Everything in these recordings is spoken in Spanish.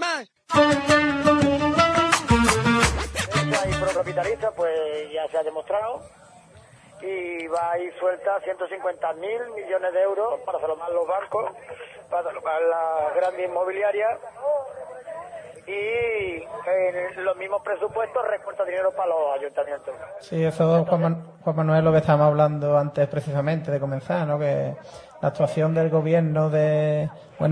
más. Esa y procapitalista, pues ya se ha demostrado, y va a ir suelta 150.000 millones de euros para salvar los bancos, para salvar las grandes inmobiliarias, y en los mismos presupuestos recorta dinero para los ayuntamientos. Sí, eso, Juan Manuel, lo que estábamos hablando antes precisamente de comenzar, ¿no? Que la actuación del gobierno de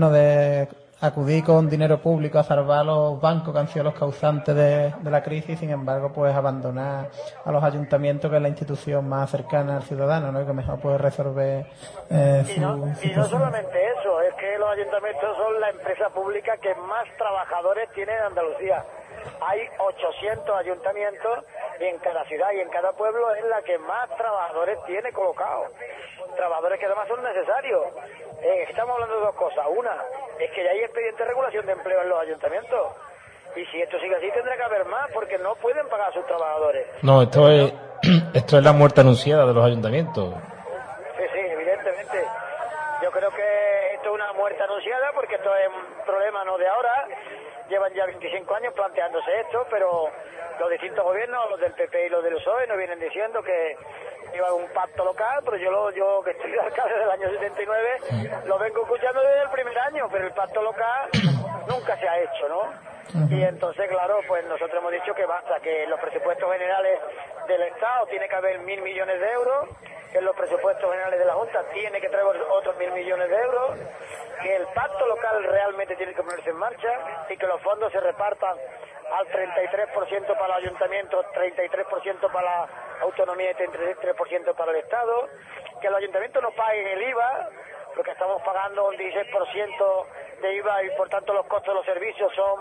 acudir con dinero público a salvar a los bancos que han sido los causantes de la crisis, sin embargo, pues abandonar a los ayuntamientos, que es la institución más cercana al ciudadano, ¿no? Y que mejor puede resolver y no solamente eso, es que los ayuntamientos son la empresa pública que más trabajadores tiene en Andalucía. Hay 800 ayuntamientos y en cada ciudad y en cada pueblo es la que más trabajadores tiene colocados. Trabajadores que además son necesarios. Estamos hablando de dos cosas. Una, es que ya hay expediente de regulación de empleo en los ayuntamientos. Y si esto sigue así, tendrá que haber más, porque no pueden pagar a sus trabajadores. No, esto es la muerte anunciada de los ayuntamientos. Sí, evidentemente. Yo creo que esto es una muerte anunciada, porque esto es un problema no de ahora. Llevan ya 25 años planteándose esto, pero los distintos gobiernos, los del PP y los del PSOE, nos vienen diciendo que iba un pacto local, pero yo que estoy de alcalde del año 79, lo vengo escuchando desde el primer año, pero el pacto local nunca se ha hecho, ¿no? Y entonces, claro, pues nosotros hemos dicho que basta, que en los presupuestos generales del Estado tiene que haber 1.000 millones de euros, que en los presupuestos generales de la Junta tiene que traer otros 1.000 millones de euros, que el pacto local realmente tiene que ponerse en marcha y que los fondos se repartan al 33% para los ayuntamientos, 33% para la autonomía y 33% para el Estado, que los ayuntamientos no paguen el IVA, porque estamos pagando un 16% de IVA y por tanto los costos de los servicios son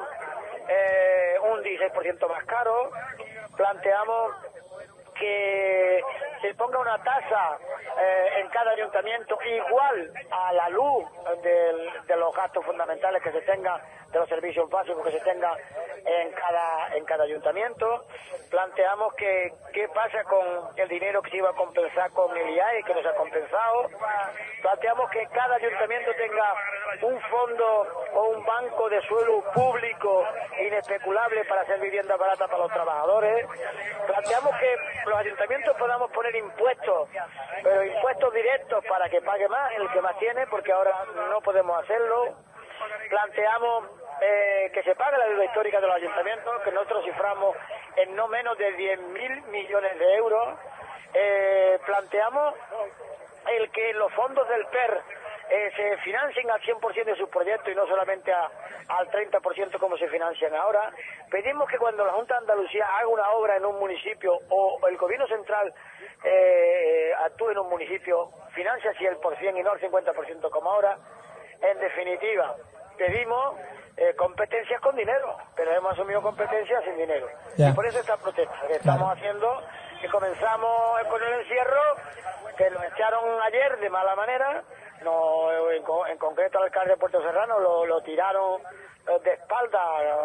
un 16% más caros. Planteamos que se ponga una tasa en cada ayuntamiento igual a la luz de los gastos fundamentales que se tenga, de los servicios básicos que se tenga en cada ayuntamiento. Planteamos que qué pasa con el dinero que se iba a compensar con el IAE, que no se ha compensado. Planteamos que cada ayuntamiento tenga un fondo o un banco de suelo público inespeculable para hacer vivienda barata para los trabajadores. Planteamos que los ayuntamientos podamos poner impuestos, pero impuestos directos para que pague más el que más tiene, porque ahora no podemos hacerlo. Planteamos que se pague la deuda histórica de los ayuntamientos, que nosotros ciframos en no menos de 10.000 millones de euros. Planteamos el que los fondos del PER se financien al 100% de sus proyectos y no solamente al 30% como se financian ahora. Pedimos que cuando la Junta de Andalucía haga una obra en un municipio o el gobierno central actúe en un municipio, financie así el por cien y no al 50% como ahora. En definitiva, pedimos competencias con dinero, pero hemos asumido competencias sin dinero. Y por eso esta protesta que estamos haciendo, que comenzamos con el encierro, que nos echaron ayer de mala manera. No, en concreto al alcalde de Puerto Serrano lo tiraron de espalda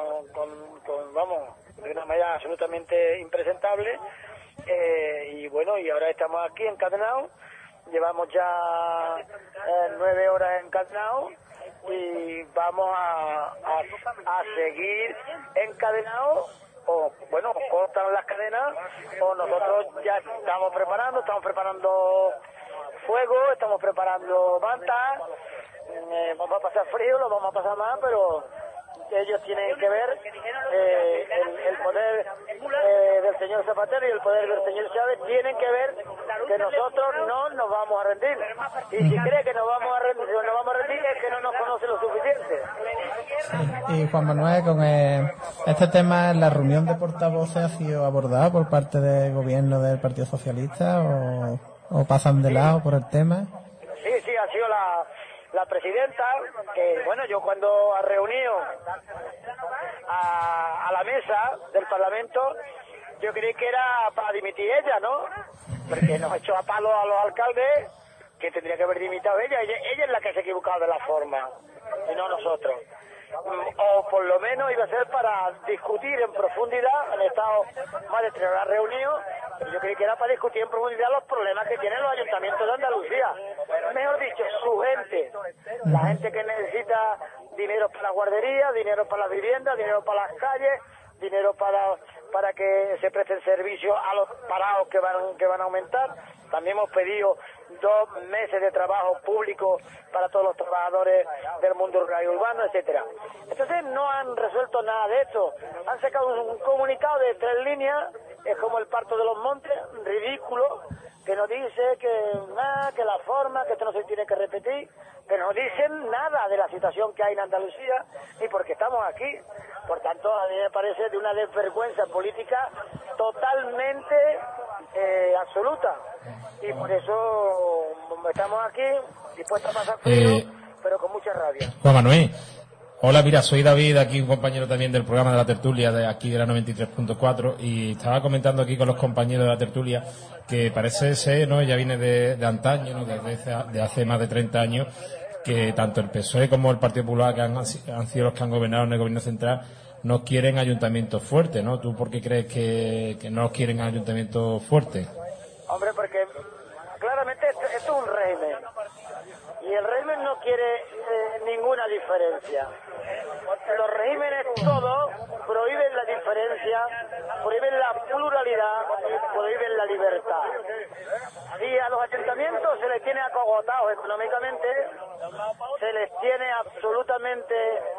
de una manera absolutamente impresentable, y bueno, y ahora estamos aquí encadenados, llevamos ya 9 horas encadenados y vamos a seguir encadenados, o bueno, cortan las cadenas, o nosotros ya estamos preparando fuego, estamos preparando mantas, vamos a pasar frío, lo vamos a pasar más, pero ellos tienen que ver el poder del señor Zapatero y el poder del señor Chávez tienen que ver que nosotros no nos vamos a rendir, y si cree que nos vamos a rendir es que no nos conoce lo suficiente. Y Juan Manuel, con este tema, ¿la reunión de portavoces ha sido abordada por parte del gobierno del Partido Socialista o pasan de lado por el tema? Sí, ha sido la presidenta, que bueno, yo cuando ha reunido a la mesa del Parlamento, yo creí que era para dimitir ella, ¿no? Porque nos echó a palo a los alcaldes, que tendría que haber dimitido ella es la que se ha equivocado de la forma, y no nosotros. O por lo menos iba a ser para discutir en profundidad, han estado más de 3 horas reunidos, pero yo creí que era para discutir en profundidad los problemas que tienen los ayuntamientos de Andalucía, mejor dicho, su gente, la gente que necesita dinero para la guardería, dinero para la vivienda, vivienda, dinero para las calles, dinero para que se presten servicios a los parados que van a aumentar. También hemos pedido 2 meses de trabajo público para todos los trabajadores del mundo rural y urbano, etcétera. Entonces no han resuelto nada de esto. Han sacado un comunicado de 3 líneas, es como el parto de los montes, ridículo, que nos dice que la forma, que esto no se tiene que repetir, pero no dicen nada de la situación que hay en Andalucía ni porque estamos aquí. Por tanto, a mí me parece de una desvergüenza política totalmente absoluta. Y por eso estamos aquí dispuestos a pasar frío, pero con mucha rabia. Juan Manuel, hola, mira, soy David, aquí un compañero también del programa de la tertulia de aquí de la 93.4, y estaba comentando aquí con los compañeros de la tertulia que parece ser, ¿no?, ya viene de antaño, ¿no?, de hace más de 30 años, que tanto el PSOE como el Partido Popular, que han sido los que han gobernado en el gobierno central, no quieren ayuntamientos fuertes, ¿no? ¿Tú por qué crees que no quieren ayuntamientos fuertes? Hombre, porque claramente esto es un régimen y el régimen no quiere ninguna diferencia. Los regímenes todos prohíben la diferencia, prohíben la pluralidad y prohíben la libertad. Y a los ayuntamientos se les tiene acogotados económicamente, se les tiene absolutamente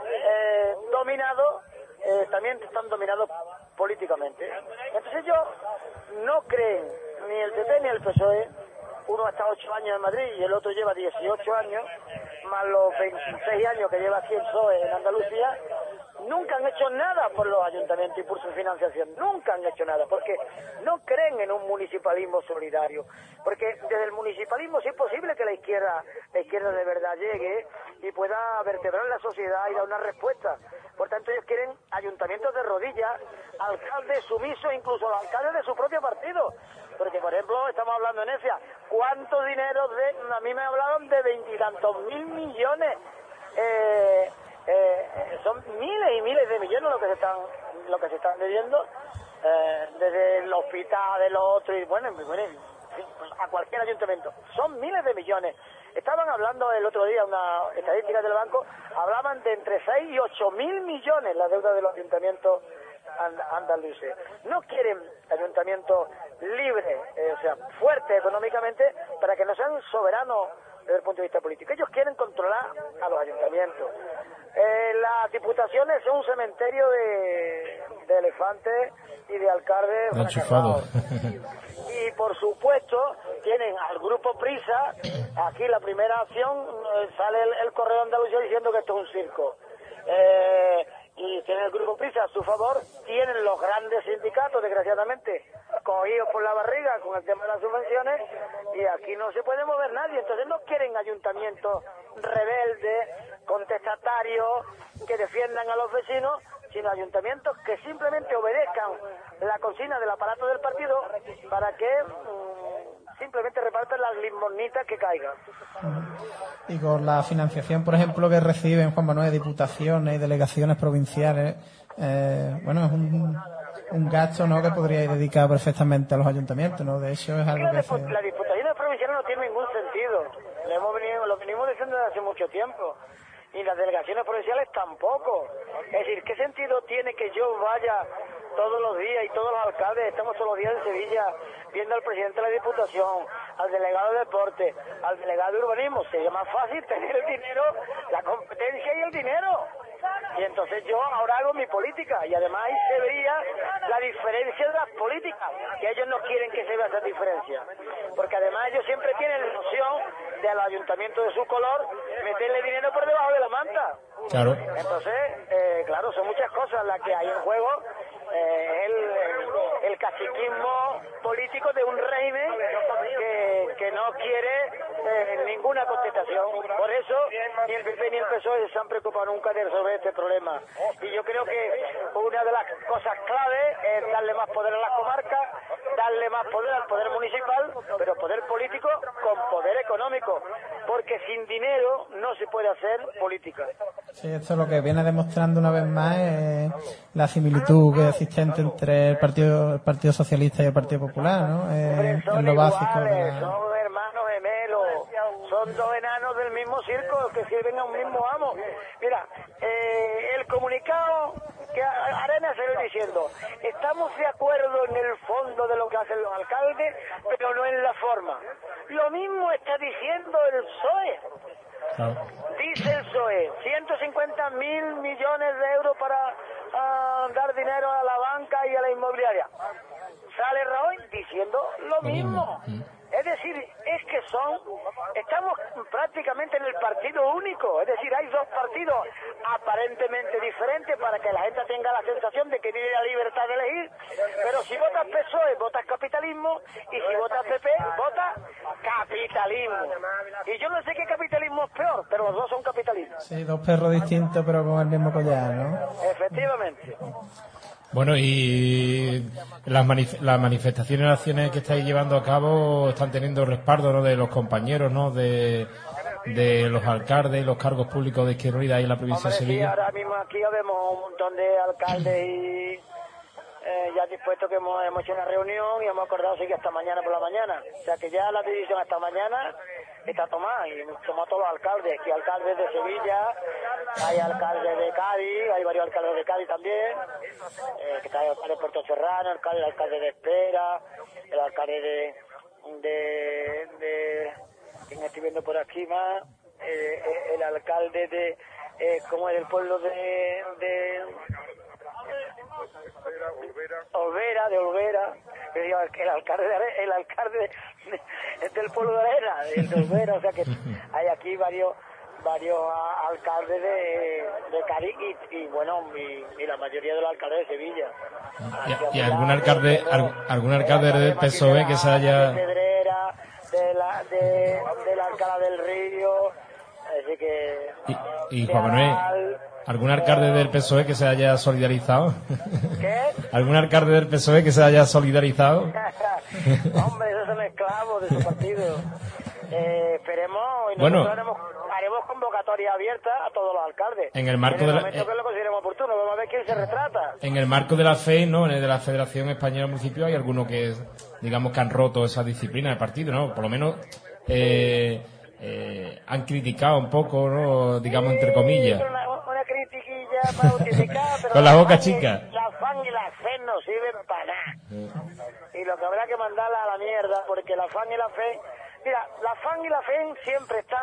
dominados, también están dominados políticamente. Entonces ellos no creen, ni el PP ni el PSOE, uno ha estado 8 años en Madrid y el otro lleva 18 años, más los 26 años que lleva aquí el PSOE en Andalucía, nunca han hecho nada por los ayuntamientos y por su financiación, nunca han hecho nada, porque no creen en un municipalismo solidario, porque desde el municipalismo sí es posible que la izquierda de verdad llegue y pueda vertebrar la sociedad y dar una respuesta. Por tanto, ellos quieren ayuntamientos de rodillas, alcaldes sumisos, incluso los alcaldes de su propio partido. Porque, por ejemplo, estamos hablando en EFIA, ¿cuánto dinero a mí me hablaron de 20 y tantos mil millones? Son miles y miles de millones lo que se están debiendo, desde el hospital, de los otros, y bueno, a cualquier ayuntamiento. Son miles de millones. Estaban hablando el otro día, una estadística del banco, hablaban de entre 6 y 8 mil millones la deuda de los ayuntamientos andaluces. No quieren ayuntamientos libres, o sea, fuertes económicamente, para que no sean soberanos desde el punto de vista político. Ellos quieren controlar a los ayuntamientos. Las diputaciones son un cementerio de elefantes y de alcaldes fracasados. Y por supuesto tienen al grupo Prisa. Aquí la primera acción sale el Correo de Andalucía diciendo que esto es un circo. Y tienen el grupo Prisa a su favor, tienen los grandes sindicatos, desgraciadamente, cogidos por la barriga con el tema de las subvenciones, y aquí no se puede mover nadie. Entonces no quieren ayuntamientos rebeldes, contestatarios, que defiendan a los vecinos, sino ayuntamientos que simplemente obedezcan la consigna del aparato del partido para que simplemente repartan las limosnitas que caigan. Y con la financiación, por ejemplo, que reciben, Juan Manuel, diputaciones y delegaciones provinciales, bueno, es un gasto, ¿no?, que podríais dedicar perfectamente a los ayuntamientos, ¿no? De hecho, es algo que las diputaciones provinciales no tienen ningún sentido. Lo venimos diciendo desde hace mucho tiempo. Y las delegaciones provinciales tampoco. Es decir, ¿qué sentido tiene que yo vaya todos los días y todos los alcaldes, estamos todos los días en Sevilla, viendo al presidente de la Diputación, al delegado de deporte, al delegado de urbanismo? Sería más fácil tener el dinero, la competencia y el dinero. Y entonces yo ahora hago mi política, y además ahí se vería la diferencia de las políticas, que ellos no quieren que se vea esa diferencia, porque además ellos siempre tienen la noción de a los ayuntamientos de su color meterle dinero por debajo de la manta. Claro. Entonces, claro, son muchas cosas las que hay en juego. El caciquismo político de un régimen que no quiere ninguna contestación. Por eso ni el PP ni el PSOE se han preocupado nunca de resolver este problema. Y yo creo que una de las cosas clave es darle más poder a las comarcas, darle más poder al poder municipal, pero poder político con poder económico, porque sin dinero no se puede hacer política. Sí, esto lo que viene demostrando una vez más es la similitud que existente entre el Partido Socialista y el Partido Popular, ¿no? Son en lo básico. Iguales, son hermanos gemelos, son dos enanos del mismo mismo circo, que sirven a un mismo amo. Mira, el comunicado que Arena se ve diciendo, estamos de acuerdo en el fondo de lo que hacen los alcaldes, pero no en la forma. Lo mismo está diciendo el PSOE. Dice el PSOE, 150.000 millones de euros para dar dinero a la banca y a la inmobiliaria. Sale Rajoy diciendo lo mismo. Es decir, es que estamos prácticamente en el partido único, es decir, hay dos partidos aparentemente diferentes para que la gente tenga la sensación de que tiene la libertad de elegir, pero si votas PSOE, votas capitalismo, y si votas PP, votas capitalismo. Y yo no sé qué capitalismo es peor, pero los dos son capitalismo. Sí, dos perros distintos pero con el mismo collar, ¿no? Efectivamente. Bueno, y las manifestaciones y acciones que estáis llevando a cabo están teniendo respaldo, ¿no?, de los compañeros, ¿no?, de los alcaldes y los cargos públicos de Izquierda Unida y la provincia de Sevilla. Sí, ahora mismo aquí vemos un montón de alcaldes y ya dispuesto que hemos hecho una reunión y hemos acordado seguir hasta mañana por la mañana. O sea que ya la decisión hasta mañana está tomada y hemos tomado todos los alcaldes. Aquí hay alcaldes de Sevilla, hay alcaldes de Cádiz, hay varios alcaldes de Cádiz también, que está el alcalde de Puerto Serrano, el alcalde de Espera, el alcalde de ¿quién estoy viendo por aquí más? El alcalde de como es del pueblo de Olvera, el alcalde es del pueblo de Arena, de Olvera, o sea que hay aquí varios alcaldes de Cádiz y bueno, y la mayoría de los alcaldes de Sevilla. ¿Y algún alcalde del PSOE que se haya... del alcalde del Río, así que... Y Juan Manuel, ¿algún alcalde del PSOE que se haya solidarizado? ¿Qué? ¿Algún alcalde del PSOE que se haya solidarizado? Hombre, esos son esclavos de su partido. Esperemos y bueno, nosotros haremos convocatoria abierta a todos los alcaldes. En el marco de la... que lo consideremos oportuno, vamos a ver quién se retrata. En el marco de la FE, ¿no?, de la Federación Española de Municipios, hay algunos que, digamos, que han roto esa disciplina del partido, ¿no? Por lo menos han criticado un poco, ¿no?, digamos, entre comillas. Una critiquilla para justificar, pero con la boca chica. La FAN y la FE no sirven para nada. Y lo que habrá que mandarla a la mierda, porque la FAN y la FE... Mira, la FAN y la FEN siempre están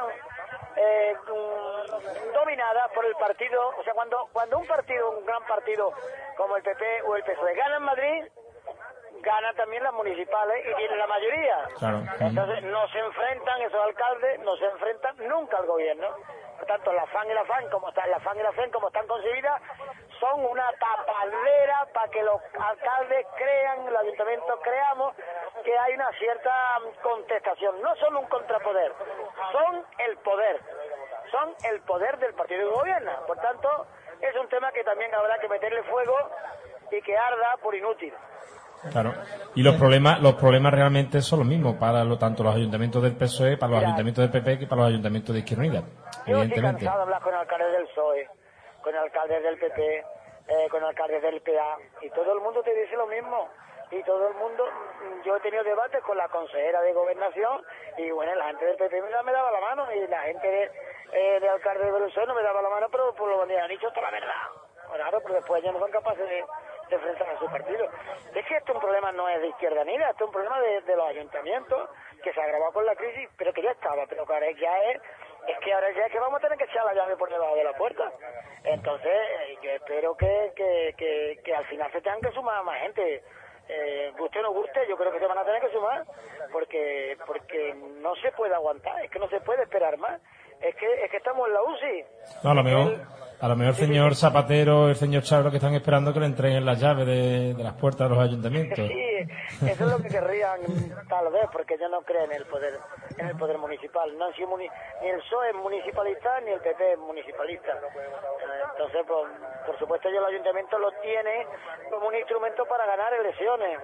dominadas por el partido. O sea, cuando un partido, un gran partido como el PP o el PSOE gana en Madrid, gana también las municipales y tiene la mayoría. Claro. Entonces no se enfrentan esos alcaldes, no se enfrentan nunca al gobierno. Por tanto, la FAN y la FEN, como están concebidas, son una tapadera para que los alcaldes crean, el ayuntamiento creamos que hay una cierta contestación. No son un contrapoder, son el poder del partido que gobierna. Por tanto, es un tema que también habrá que meterle fuego y que arda por inútil. Claro. Y los problemas realmente son los mismos para tanto los ayuntamientos del PSOE, para los ayuntamientos del PP que para los ayuntamientos de Izquierda Unida. Yo estoy cansado de hablar con alcaldes del PSOE, con alcaldes del PP, con alcaldes del PA, y todo el mundo te dice lo mismo. Y todo el mundo, yo he tenido debates con la consejera de Gobernación y bueno, la gente del PP me daba la mano y la gente de alcalde del PSOE no me daba la mano, pero por lo que han dicho toda la verdad. Claro, pero después ya no son capaces de enfrentar a su partido. Es que un problema no es de Izquierda Unida, es un problema de los ayuntamientos que se agravó con la crisis, pero que ya estaba, pero que ahora ya es que ahora ya es que vamos a tener que echar la llave por debajo de la puerta. Entonces, yo espero que al final se tengan que sumar más gente. Guste o no guste, yo creo que se van a tener que sumar porque no se puede aguantar, es que no se puede esperar más, es que estamos en la UCI. No, a lo mejor el señor Zapatero, el señor Chávez, que están esperando que le entreguen las llaves de las puertas de los ayuntamientos. Sí, eso es lo que querrían tal vez, porque ellos no creen en el poder municipal. No han sido ni el PSOE es municipalista ni el PP es municipalista. Entonces, pues, por supuesto, ellos el ayuntamiento lo tienen como un instrumento para ganar elecciones.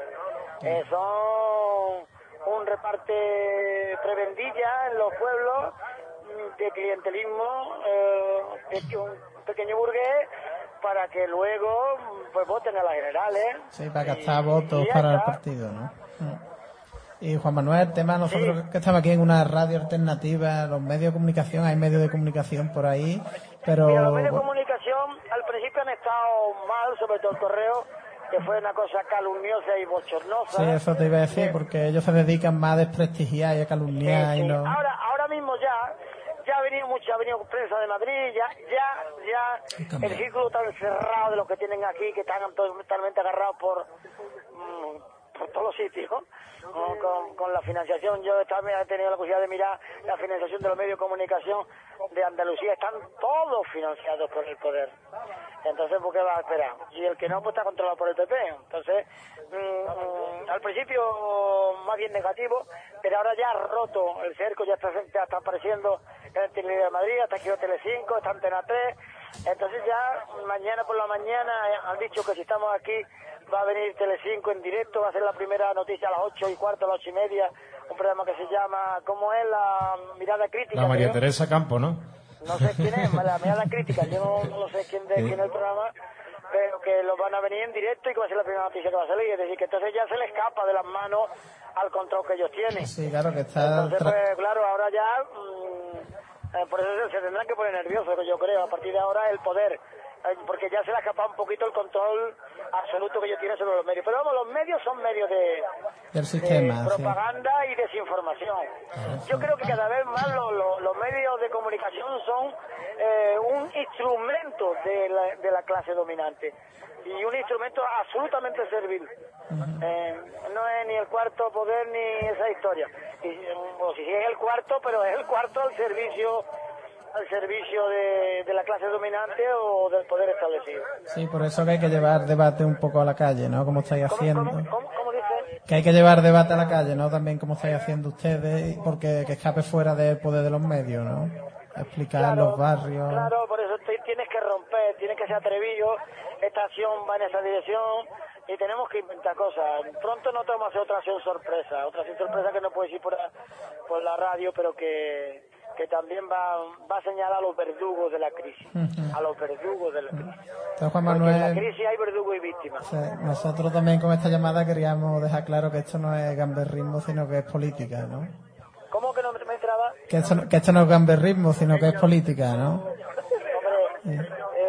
Son un reparte prebendilla en los pueblos de clientelismo, un pequeño burgués, para que luego pues voten a las generales. Sí, para gastar votos para el partido, ¿no? Y Juan Manuel, el tema, nosotros que estamos aquí en una radio alternativa, los medios de comunicación, hay medios de comunicación por ahí, pero... Mira, los medios de comunicación al principio han estado mal, sobre todo el Correo, que fue una cosa calumniosa y bochornosa. Sí, eso te iba a decir, porque ellos se dedican más a desprestigiar y a calumniar. Sí. Y no... Ahora mismo ya ha venido prensa de Madrid, ya el círculo tan cerrado de los que tienen aquí, que están totalmente agarrados por todos los sitios, con la financiación. Yo también he tenido la posibilidad de mirar la financiación de los medios de comunicación de Andalucía, están todos financiados por el poder. Entonces, ¿por qué va a esperar? Y el que no, pues está controlado por el PP. Entonces, al principio más bien negativo, pero ahora ya ha roto el cerco, ya está apareciendo en Televisión de Madrid, está aquí en Telecinco, está Antena 3. Entonces ya mañana por la mañana han dicho que si estamos aquí va a venir Telecinco en directo, va a ser la primera noticia a las 8:15, a las 8:30, un programa que se llama, ¿cómo es? La mirada crítica. La María Teresa Campo, ¿no? No sé quién es, la mirada crítica, yo no sé quién es el programa, pero que lo van a venir en directo y que va a ser la primera noticia que va a salir, es decir, que entonces ya se le escapa de las manos al control que ellos tienen. Sí, claro que está... Entonces, pues claro, ahora ya, por eso se tendrán que poner nerviosos, yo creo, a partir de ahora el poder, porque ya se le ha escapado un poquito el control absoluto que ellos tienen sobre los medios. Pero vamos, los medios son medios del sistema, de propaganda y desinformación. Yo creo que cada vez más los medios de comunicación son un instrumento de la clase dominante y un instrumento absolutamente servil. No es ni el cuarto poder ni esa historia. O si es el cuarto, pero es el cuarto al servicio de la clase dominante o del poder establecido. Sí, por eso que hay que llevar debate un poco a la calle, ¿no? Como estáis haciendo. ¿Cómo dice? Que hay que llevar debate a la calle, ¿no? También como estáis haciendo ustedes, porque que escape fuera del poder de los medios, ¿no? Explicar los barrios. Claro, por eso tienes que romper, tienes que ser atrevido. Esta acción va en esa dirección y tenemos que inventar cosas. Pronto no te vamos a hacer otra acción sorpresa que no puedes ir por la radio, pero que también va a señalar a los verdugos de la crisis. A los verdugos de la crisis. Entonces, Juan Manuel, porque en la crisis hay verdugos y víctimas. Sí, nosotros también con esta llamada queríamos dejar claro que esto no es gamberrismo, sino que es política, ¿no? ¿Cómo que no me entraba? Que esto no es gamberrismo, sino que es política, ¿no? Hombre,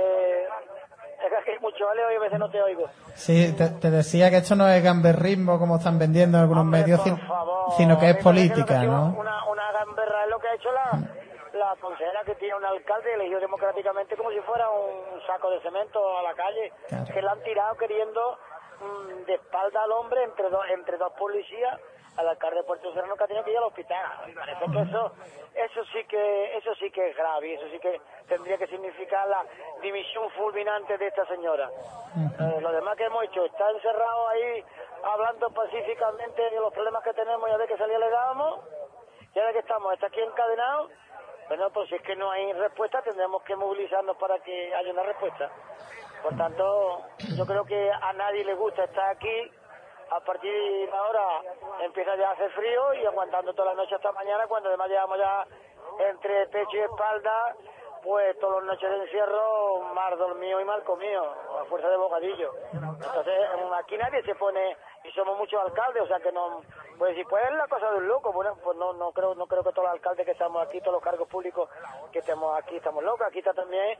es que hay mucho jaleo y a veces no te oigo. Sí, te decía que esto no es gamberrismo como están vendiendo en algunos medios, sino que es política, ¿no? Una gamberra es lo que ha hecho la consejera que tiene un alcalde elegido democráticamente como si fuera un saco de cemento a la calle, claro. Que la han tirado queriendo de espalda al hombre entre dos policías al alcalde de Puerto Serrano, que ha tenido que ir al hospital. Me parece que eso sí que es grave, eso sí que tendría que significar la dimisión fulminante de esta señora. Lo demás que hemos hecho, está encerrado ahí hablando pacíficamente de los problemas que tenemos y a ver qué salida le dábamos, y ahora que está aquí encadenado. Bueno, pues si es que no hay respuesta, tendremos que movilizarnos para que haya una respuesta. Por tanto, yo creo que a nadie le gusta estar aquí. A partir de ahora empieza ya a hacer frío y aguantando toda la noche hasta mañana, cuando además llevamos ya entre pecho y espalda, pues todas las noches de encierro, mal dormido y mal comido, a fuerza de bocadillo. Entonces, aquí nadie se pone, y somos muchos alcaldes, o sea que no, pues decir, pues es la cosa de un loco. Bueno, pues no creo que todos los alcaldes que estamos aquí, todos los cargos públicos que estamos aquí, estamos locos. Aquí está también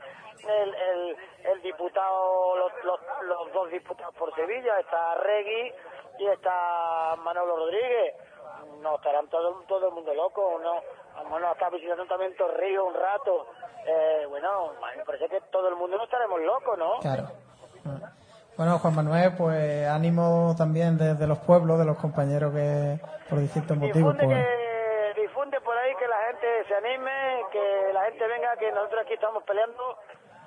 el diputado, los dos diputados por Sevilla, está Regui y está Manolo Rodríguez. No estarán todo el mundo loco, no. Vamos a estar visitando también Torrijos un rato. Bueno, me parece que todo el mundo no estaremos locos, ¿no? Claro. Bueno, Juan Manuel, pues ánimo también desde los pueblos, de los compañeros que por distintos motivos. Difunde por ahí que la gente se anime, que la gente venga, que nosotros aquí estamos peleando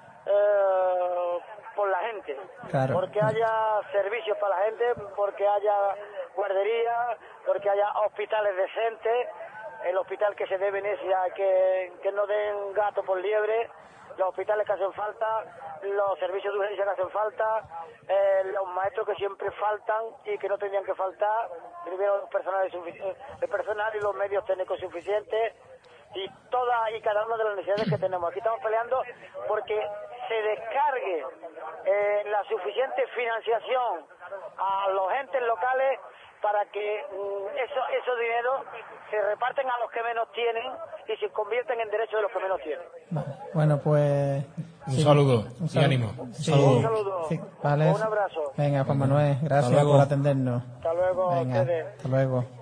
por la gente. Claro. Porque haya servicios para la gente, porque haya guardería, porque haya hospitales decentes. El hospital que se dé Venecia, que no den gato por liebre, los hospitales que hacen falta, los servicios de urgencia que hacen falta, los maestros que siempre faltan y que no tendrían que faltar, primero el personal y los medios técnicos suficientes, y todas y cada una de las necesidades que tenemos. Aquí estamos peleando porque se descargue la suficiente financiación a los entes locales para que esos dineros se reparten a los que menos tienen y se convierten en derechos de los que menos tienen. Vale. Bueno, pues... Un saludo y ánimo. Sí, Un saludo. Sí, vale. Un abrazo. Venga, Juan Manuel, gracias por atendernos. Hasta luego. Venga, A ustedes. hasta luego.